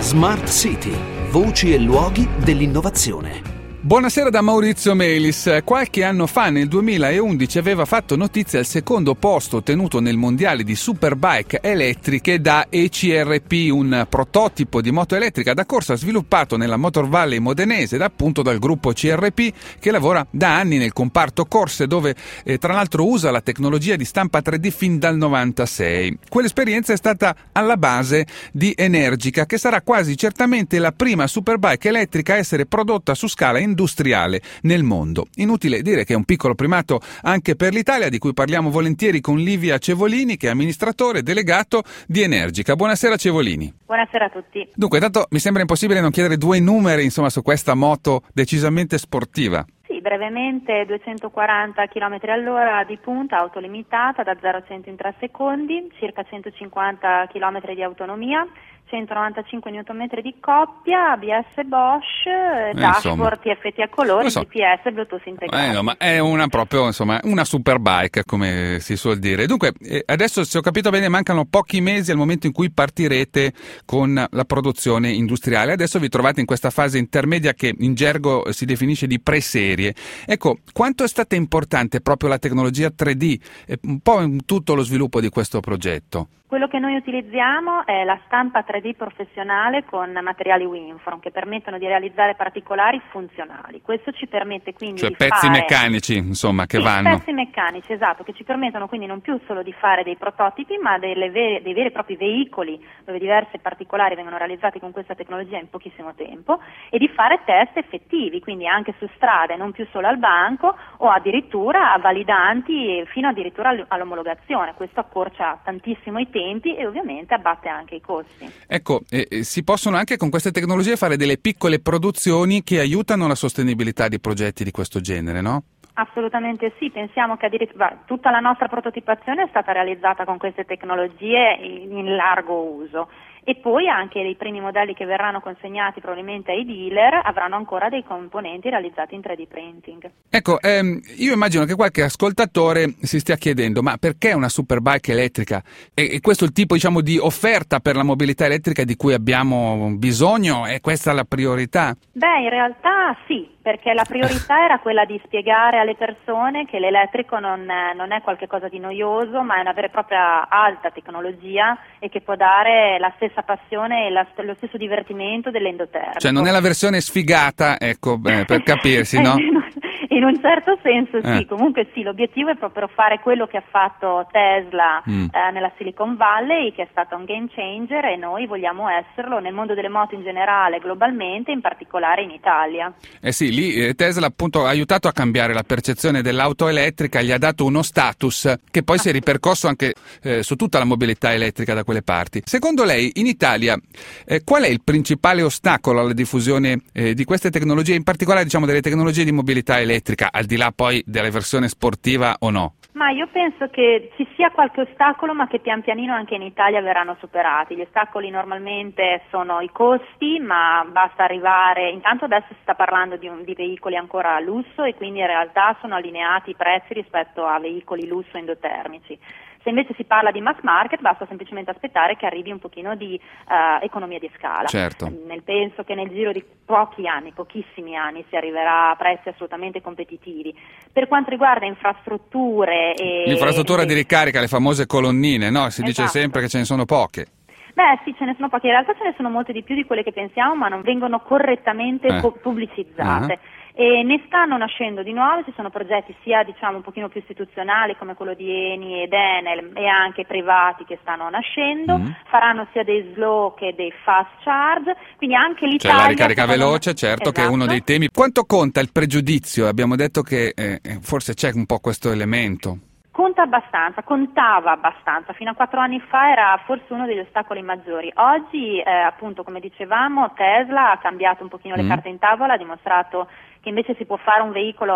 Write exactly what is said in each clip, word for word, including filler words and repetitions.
Smart City, voci e luoghi dell'innovazione. Buonasera da Maurizio Melis. Qualche anno fa, nel duemilaundici, aveva fatto notizia il secondo posto ottenuto nel mondiale di superbike elettriche da E C R P, un prototipo di moto elettrica da corsa sviluppato nella Motor Valley modenese, da, appunto dal gruppo C R P, che lavora da anni nel comparto corse, dove eh, tra l'altro usa la tecnologia di stampa tre D fin dal novantasei. Quell'esperienza è stata alla base di Energica, che sarà quasi certamente la prima superbike elettrica a essere prodotta su scala industriale nel mondo. Inutile dire che è un piccolo primato anche per l'Italia, di cui parliamo volentieri con Livia Cevolini, che è amministratore delegato di Energica. Buonasera Cevolini. Buonasera a tutti. Dunque, tanto mi sembra impossibile non chiedere due numeri, insomma, su questa moto decisamente sportiva. Sì, brevemente duecentoquaranta chilometri all'ora di punta, autolimitata da zero a cento in tre secondi, circa centocinquanta chilometri di autonomia, centonovantacinque newton metri di coppia, A B S Bosch, eh, dashboard T F T a colori, so. G P S, Bluetooth integrato. Eh no, ma è una proprio, insomma, una superbike, come si suol dire. Dunque, eh, adesso, se ho capito bene, mancano pochi mesi al momento in cui partirete con la produzione industriale. Adesso vi trovate in questa fase intermedia che in gergo si definisce di pre-serie. Ecco, quanto è stata importante proprio la tecnologia tre D, eh, un po' in tutto lo sviluppo di questo progetto? Quello che noi utilizziamo è la stampa tre D professionale con materiali Winform, che permettono di realizzare particolari funzionali. Questo ci permette quindi cioè di pezzi fare... meccanici, insomma, che sì, vanno. pezzi meccanici, esatto, che ci permettono quindi non più solo di fare dei prototipi, ma delle vere, dei veri e propri veicoli, dove diversi particolari vengono realizzati con questa tecnologia in pochissimo tempo, e di fare test effettivi, quindi anche su strade, non più solo al banco, o addirittura validanti fino addirittura all'omologazione. Questo accorcia tantissimo i tempi e ovviamente abbatte anche i costi. Ecco, eh, si possono anche con queste tecnologie fare delle piccole produzioni che aiutano la sostenibilità di progetti di questo genere, no? Assolutamente sì, pensiamo che addirittura tutta la nostra prototipazione è stata realizzata con queste tecnologie in, in largo uso. E poi anche i primi modelli che verranno consegnati probabilmente ai dealer avranno ancora dei componenti realizzati in tre D printing. Ecco, ehm, io immagino che qualche ascoltatore si stia chiedendo: ma perché una superbike elettrica? E, e questo è il tipo, diciamo, di offerta per la mobilità elettrica di cui abbiamo bisogno? È questa la priorità? Beh, in realtà sì, perché la priorità era quella di spiegare alle persone che l'elettrico non è, non è qualcosa di noioso, ma è una vera e propria alta tecnologia e che può dare la stessa passione e la, lo stesso divertimento dell'endotermico. Cioè non è la versione sfigata, ecco, eh, per capirsi, no? In un certo senso sì, eh. comunque sì, l'obiettivo è proprio fare quello che ha fatto Tesla mm. eh, nella Silicon Valley, che è stato un game changer, e noi vogliamo esserlo nel mondo delle moto in generale, globalmente, in particolare in Italia. Eh sì, lì eh, Tesla appunto ha aiutato a cambiare la percezione dell'auto elettrica, gli ha dato uno status che poi si è ripercosso anche eh, su tutta la mobilità elettrica da quelle parti. Secondo lei, in Italia, eh, qual è il principale ostacolo alla diffusione eh, di queste tecnologie, in particolare diciamo delle tecnologie di mobilità elettrica? Al di là poi della versione sportiva o no? Ma io penso che ci sia qualche ostacolo, ma che pian pianino anche in Italia verranno superati. Gli ostacoli normalmente sono i costi, ma basta arrivare, intanto adesso si sta parlando di, un, di veicoli ancora a lusso, e quindi in realtà sono allineati i prezzi rispetto a veicoli lusso endotermici. Se invece si parla di mass market, basta semplicemente aspettare che arrivi un pochino di uh, economia di scala. Certo. Nel, penso che nel giro di pochi anni, pochissimi anni, si arriverà a prezzi assolutamente competitivi. Per quanto riguarda infrastrutture e... L'infrastruttura e... di ricarica, le famose colonnine, no? Si esatto. dice sempre che ce ne sono poche. Beh sì, ce ne sono poche, in realtà ce ne sono molte di più di quelle che pensiamo, ma non vengono correttamente eh. co- pubblicizzate. Uh-huh. E ne stanno nascendo di nuovo, ci sono progetti sia diciamo un pochino più istituzionali come quello di Eni ed Enel, e anche privati che stanno nascendo, mm. faranno sia dei slow che dei fast charge, quindi anche l'Italia... Cioè la ricarica veloce, certo, esatto. Che è uno dei temi. Quanto conta il pregiudizio? Abbiamo detto che eh, forse c'è un po' questo elemento. Conta abbastanza, contava abbastanza, fino a quattro anni fa era forse uno degli ostacoli maggiori. Oggi, eh, appunto, come dicevamo, Tesla ha cambiato un pochino mm. le carte in tavola, ha dimostrato che invece si può fare un veicolo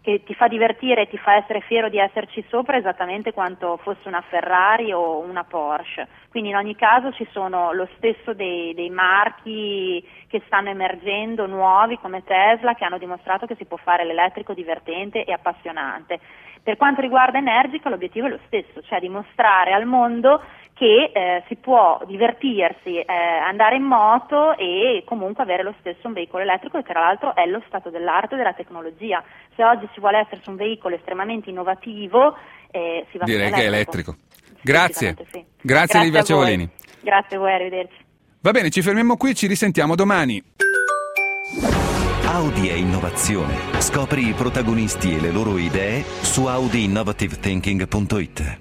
che ti fa divertire e ti fa essere fiero di esserci sopra esattamente quanto fosse una Ferrari o una Porsche. Quindi in ogni caso ci sono lo stesso dei, dei marchi che stanno emergendo nuovi come Tesla, che hanno dimostrato che si può fare l'elettrico divertente e appassionante. Per quanto riguarda Energica l'obiettivo è lo stesso, cioè dimostrare al mondo che eh, si può divertirsi, eh, andare in moto e comunque avere lo stesso un veicolo elettrico, e tra l'altro è lo stato dell'arte della tecnologia. Se oggi si vuole essere su un veicolo estremamente innovativo, eh, si va direi su che è elettrico. Grazie. Sì. Grazie, Grazie Livia Cevolini. Grazie a voi, arrivederci. Va bene, ci fermiamo qui, ci risentiamo domani. Audi è innovazione. Scopri i protagonisti e le loro idee su audi innovative thinking punto it.